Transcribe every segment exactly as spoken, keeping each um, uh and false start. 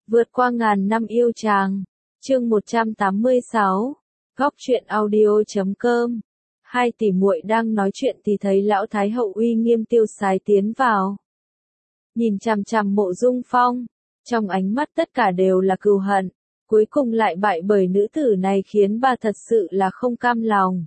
Vượt qua ngàn năm yêu chàng. Chương một trăm tám mươi sáu. Góc truyện audio chấm com. Hai tỷ muội đang nói chuyện thì thấy lão thái hậu uy nghiêm tiêu sái tiến vào. Nhìn chằm chằm Mộ Dung Phong, trong ánh mắt tất cả đều là cừu hận, cuối cùng lại bại bởi nữ tử này khiến bà thật sự là không cam lòng.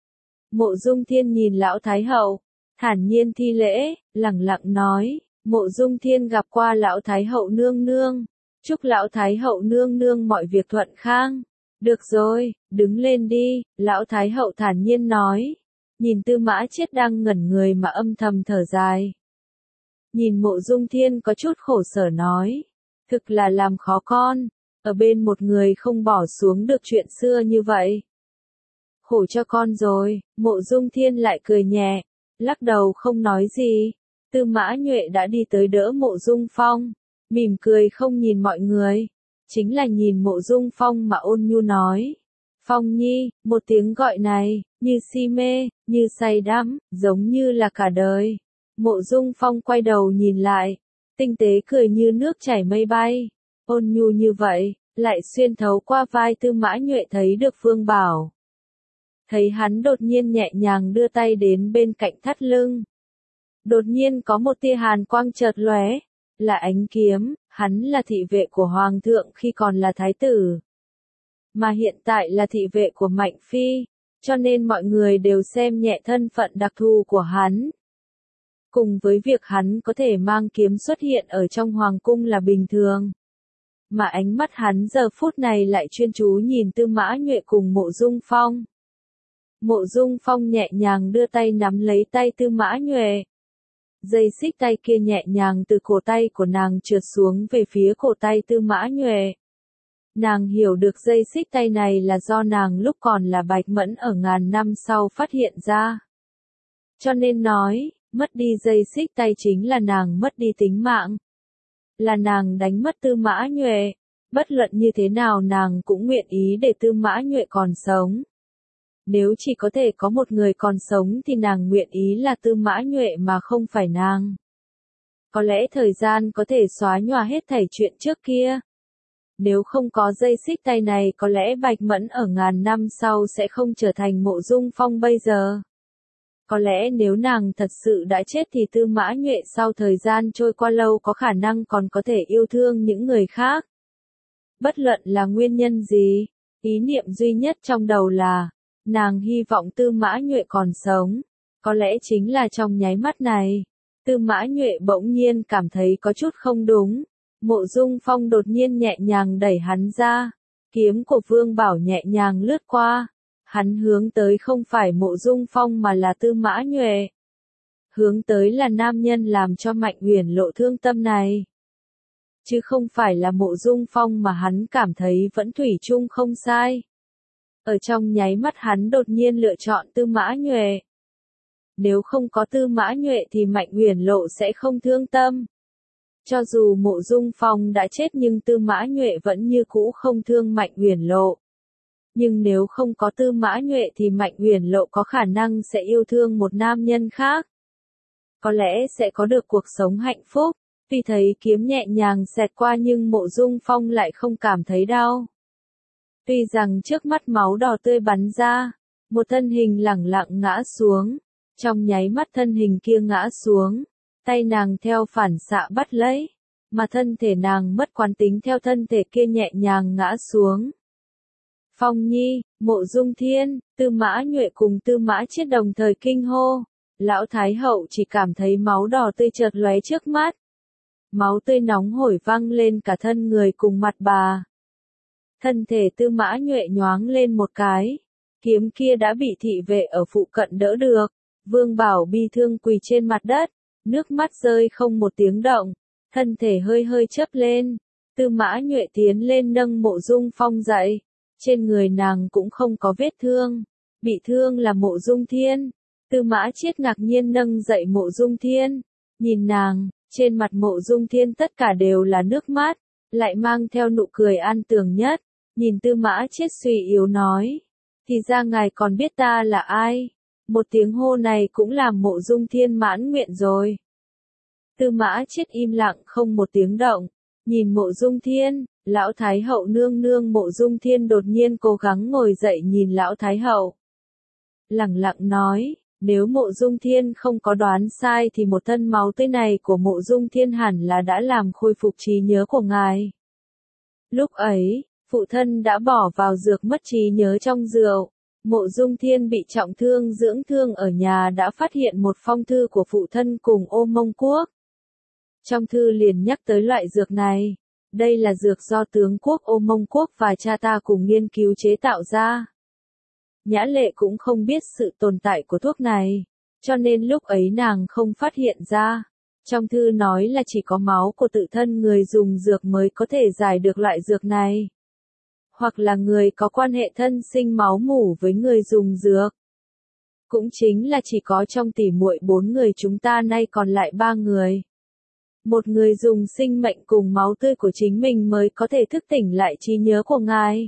Mộ Dung Thiên nhìn lão thái hậu, thản nhiên thi lễ, lẳng lặng nói, Mộ Dung Thiên gặp qua lão thái hậu nương nương, chúc lão thái hậu nương nương mọi việc thuận khang. Được rồi, đứng lên đi, lão thái hậu thản nhiên nói, nhìn Tư Mã Chiết đang ngẩn người mà âm thầm thở dài. Nhìn Mộ Dung Thiên có chút khổ sở nói, thực là làm khó con, ở bên một người không bỏ xuống được chuyện xưa như vậy. Khổ cho con rồi, Mộ Dung Thiên lại cười nhẹ, lắc đầu không nói gì. Tư Mã Nhuệ đã đi tới đỡ Mộ Dung Phong, mỉm cười không nhìn mọi người, chính là nhìn Mộ Dung Phong mà ôn nhu nói. Phong Nhi, một tiếng gọi này, như si mê, như say đắm, giống như là cả đời. Mộ Dung Phong quay đầu nhìn lại, tinh tế cười như nước chảy mây bay, ôn nhu như vậy, lại xuyên thấu qua vai Tư Mã Nhuệ thấy được Phương Bảo. Thấy hắn đột nhiên nhẹ nhàng đưa tay đến bên cạnh thắt lưng. Đột nhiên có một tia hàn quang chợt lóe, là ánh kiếm, hắn là thị vệ của Hoàng thượng khi còn là thái tử. Mà hiện tại là thị vệ của Mạnh Phi, cho nên mọi người đều xem nhẹ thân phận đặc thù của hắn. Cùng với việc hắn có thể mang kiếm xuất hiện ở trong Hoàng cung là bình thường. Mà ánh mắt hắn giờ phút này lại chuyên chú nhìn Tư Mã Nhuệ cùng Mộ Dung Phong. Mộ Dung Phong nhẹ nhàng đưa tay nắm lấy tay Tư Mã Nhuệ. Dây xích tay kia nhẹ nhàng từ cổ tay của nàng trượt xuống về phía cổ tay Tư Mã Nhuệ. Nàng hiểu được dây xích tay này là do nàng lúc còn là Bạch Mẫn ở ngàn năm sau phát hiện ra. Cho nên nói, mất đi dây xích tay chính là nàng mất đi tính mạng. Là nàng đánh mất Tư Mã Nhuệ, bất luận như thế nào nàng cũng nguyện ý để Tư Mã Nhuệ còn sống. Nếu chỉ có thể có một người còn sống thì nàng nguyện ý là Tư Mã Nhuệ mà không phải nàng. Có lẽ thời gian có thể xóa nhòa hết thảy chuyện trước kia. Nếu không có dây xích tay này có lẽ Bạch Mẫn ở ngàn năm sau sẽ không trở thành Mộ Dung Phong bây giờ. Có lẽ nếu nàng thật sự đã chết thì Tư Mã Nhuệ sau thời gian trôi qua lâu có khả năng còn có thể yêu thương những người khác. Bất luận là nguyên nhân gì, ý niệm duy nhất trong đầu là, nàng hy vọng Tư Mã Nhuệ còn sống. Có lẽ chính là trong nháy mắt này, Tư Mã Nhuệ bỗng nhiên cảm thấy có chút không đúng. Mộ Dung Phong đột nhiên nhẹ nhàng đẩy hắn ra, kiếm của Vương Bảo nhẹ nhàng lướt qua. Hắn hướng tới không phải Mộ Dung Phong mà là Tư Mã Nhuệ. Hướng tới là nam nhân làm cho Mạnh Uyển Lộ thương tâm này. Chứ không phải là Mộ Dung Phong mà hắn cảm thấy vẫn thủy chung không sai. Ở trong nháy mắt hắn đột nhiên lựa chọn Tư Mã Nhuệ. Nếu không có Tư Mã Nhuệ thì Mạnh Uyển Lộ sẽ không thương tâm. Cho dù Mộ Dung Phong đã chết nhưng Tư Mã Nhuệ vẫn như cũ không thương Mạnh Uyển Lộ. Nhưng nếu không có Tư Mã Nhuệ thì Mạnh Uyển Lộ có khả năng sẽ yêu thương một nam nhân khác. Có lẽ sẽ có được cuộc sống hạnh phúc, vì thấy kiếm nhẹ nhàng xẹt qua nhưng Mộ Dung Phong lại không cảm thấy đau. Tuy rằng trước mắt máu đỏ tươi bắn ra, một thân hình lẳng lặng ngã xuống, trong nháy mắt thân hình kia ngã xuống, tay nàng theo phản xạ bắt lấy, mà thân thể nàng mất quán tính theo thân thể kia nhẹ nhàng ngã xuống. Phong Nhi, Mộ Dung Thiên, Tư Mã Nhuệ cùng Tư Mã Chiết đồng thời kinh hô. Lão Thái Hậu chỉ cảm thấy máu đỏ tươi chợt lóe trước mắt. Máu tươi nóng hổi văng lên cả thân người cùng mặt bà. Thân thể Tư Mã Nhuệ nhoáng lên một cái. Kiếm kia đã bị thị vệ ở phụ cận đỡ được. Vương Bảo bi thương quỳ trên mặt đất. Nước mắt rơi không một tiếng động. Thân thể hơi hơi chớp lên. Tư Mã Nhuệ tiến lên nâng Mộ Dung Phong dậy. Trên người nàng cũng không có vết thương. Bị thương là Mộ Dung Thiên. Tư Mã Chiết ngạc nhiên nâng dậy Mộ Dung Thiên. Nhìn nàng, trên mặt Mộ Dung Thiên tất cả đều là nước mắt. Lại mang theo nụ cười an tường nhất. Nhìn Tư Mã Chiết suy yếu nói. Thì ra ngài còn biết ta là ai. Một tiếng hô này cũng làm Mộ Dung Thiên mãn nguyện rồi. Tư Mã Chiết im lặng không một tiếng động. Nhìn Mộ Dung Thiên, lão Thái hậu nương nương Mộ Dung Thiên đột nhiên cố gắng ngồi dậy nhìn lão Thái hậu. Lẳng lặng nói, nếu Mộ Dung Thiên không có đoán sai thì một thân máu tươi này của Mộ Dung Thiên hẳn là đã làm khôi phục trí nhớ của ngài. Lúc ấy, phụ thân đã bỏ vào dược mất trí nhớ trong rượu. Mộ Dung Thiên bị trọng thương dưỡng thương ở nhà đã phát hiện một phong thư của phụ thân cùng Ô Mông Quốc. Trong thư liền nhắc tới loại dược này. Đây là dược do tướng quốc Ô Mông Quốc và cha ta cùng nghiên cứu chế tạo ra. Nhã Lệ cũng không biết sự tồn tại của thuốc này, cho nên lúc ấy nàng không phát hiện ra. Trong thư nói là chỉ có máu của tự thân người dùng dược mới có thể giải được loại dược này. Hoặc là người có quan hệ thân sinh máu mủ với người dùng dược. Cũng chính là chỉ có trong tỉ muội bốn người chúng ta nay còn lại ba người. Một người dùng sinh mệnh cùng máu tươi của chính mình mới có thể thức tỉnh lại trí nhớ của ngài.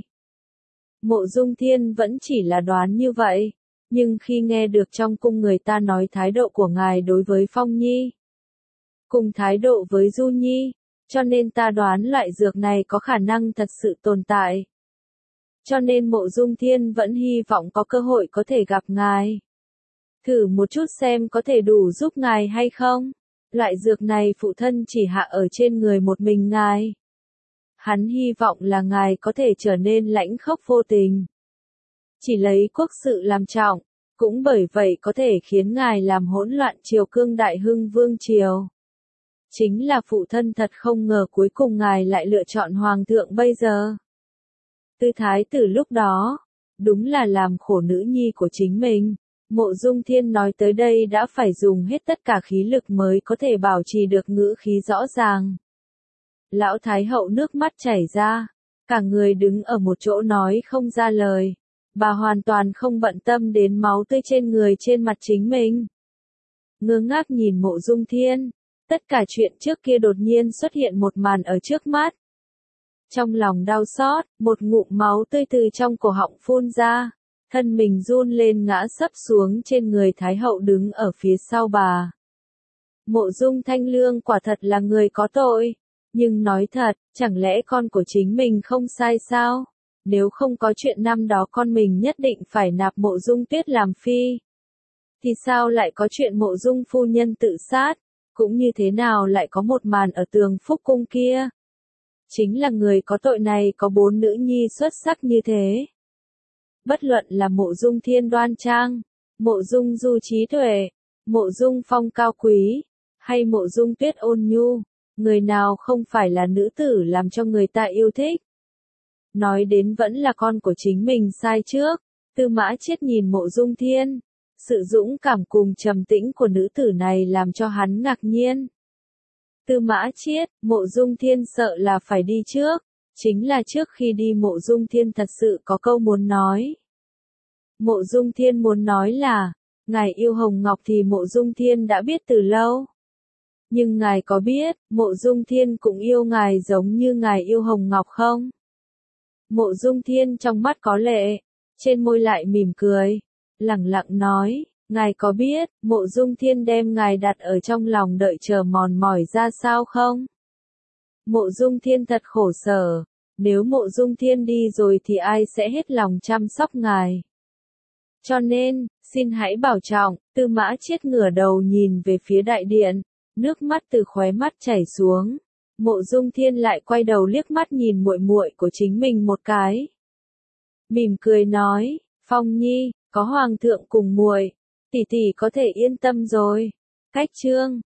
Mộ Dung Thiên vẫn chỉ là đoán như vậy, nhưng khi nghe được trong cung người ta nói thái độ của ngài đối với Phong Nhi, cùng thái độ với Du Nhi, cho nên ta đoán loại dược này có khả năng thật sự tồn tại. Cho nên Mộ Dung Thiên vẫn hy vọng có cơ hội có thể gặp ngài. Thử một chút xem có thể đủ giúp ngài hay không. Loại dược này phụ thân chỉ hạ ở trên người một mình ngài. Hắn hy vọng là ngài có thể trở nên lãnh khốc vô tình. Chỉ lấy quốc sự làm trọng, cũng bởi vậy có thể khiến ngài làm hỗn loạn triều cương đại hưng vương triều. Chính là phụ thân thật không ngờ cuối cùng ngài lại lựa chọn hoàng thượng bây giờ. Tư thái tử lúc đó, đúng là làm khổ nữ nhi của chính mình. Mộ Dung Thiên nói tới đây đã phải dùng hết tất cả khí lực mới có thể bảo trì được ngữ khí rõ ràng. Lão Thái hậu nước mắt chảy ra, cả người đứng ở một chỗ nói không ra lời. Bà hoàn toàn không bận tâm đến máu tươi trên người trên mặt chính mình. Ngơ ngác nhìn Mộ Dung Thiên, tất cả chuyện trước kia đột nhiên xuất hiện một màn ở trước mắt. Trong lòng đau xót, một ngụm máu tươi từ trong cổ họng phun ra. Thân mình run lên ngã sấp xuống trên người Thái hậu đứng ở phía sau bà. Mộ Dung Thanh Lương quả thật là người có tội. Nhưng nói thật, chẳng lẽ con của chính mình không sai sao? Nếu không có chuyện năm đó con mình nhất định phải nạp Mộ Dung Tuyết làm phi. Thì sao lại có chuyện Mộ Dung phu nhân tự sát? Cũng như thế nào lại có một màn ở tường Phúc Cung kia? Chính là người có tội này có bốn nữ nhi xuất sắc như thế. Bất luận là Mộ Dung Thiên đoan trang, Mộ Dung Du trí tuệ, Mộ Dung Phong cao quý, hay Mộ Dung Tuyết ôn nhu, người nào không phải là nữ tử làm cho người ta yêu thích. Nói đến vẫn là con của chính mình sai trước. Tư Mã Chiết nhìn Mộ Dung Thiên, sự dũng cảm cùng trầm tĩnh của nữ tử này làm cho hắn ngạc nhiên. Tư Mã Chiết, Mộ Dung Thiên sợ là phải đi trước. Chính là trước khi đi Mộ Dung Thiên thật sự có câu muốn nói. Mộ Dung Thiên muốn nói là, ngài yêu Hồng Ngọc thì Mộ Dung Thiên đã biết từ lâu. Nhưng ngài có biết, Mộ Dung Thiên cũng yêu ngài giống như ngài yêu Hồng Ngọc không? Mộ Dung Thiên trong mắt có lệ, trên môi lại mỉm cười, lẳng lặng nói, ngài có biết, Mộ Dung Thiên đem ngài đặt ở trong lòng đợi chờ mòn mỏi ra sao không? Mộ Dung Thiên thật khổ sở, nếu Mộ Dung Thiên đi rồi thì ai sẽ hết lòng chăm sóc ngài? Cho nên, xin hãy bảo trọng. Tư Mã Chiết ngửa đầu nhìn về phía đại điện, nước mắt từ khóe mắt chảy xuống. Mộ Dung Thiên lại quay đầu liếc mắt nhìn muội muội của chính mình một cái. Mỉm cười nói, Phong Nhi, có hoàng thượng cùng muội, tỷ tỷ có thể yên tâm rồi. Cách chương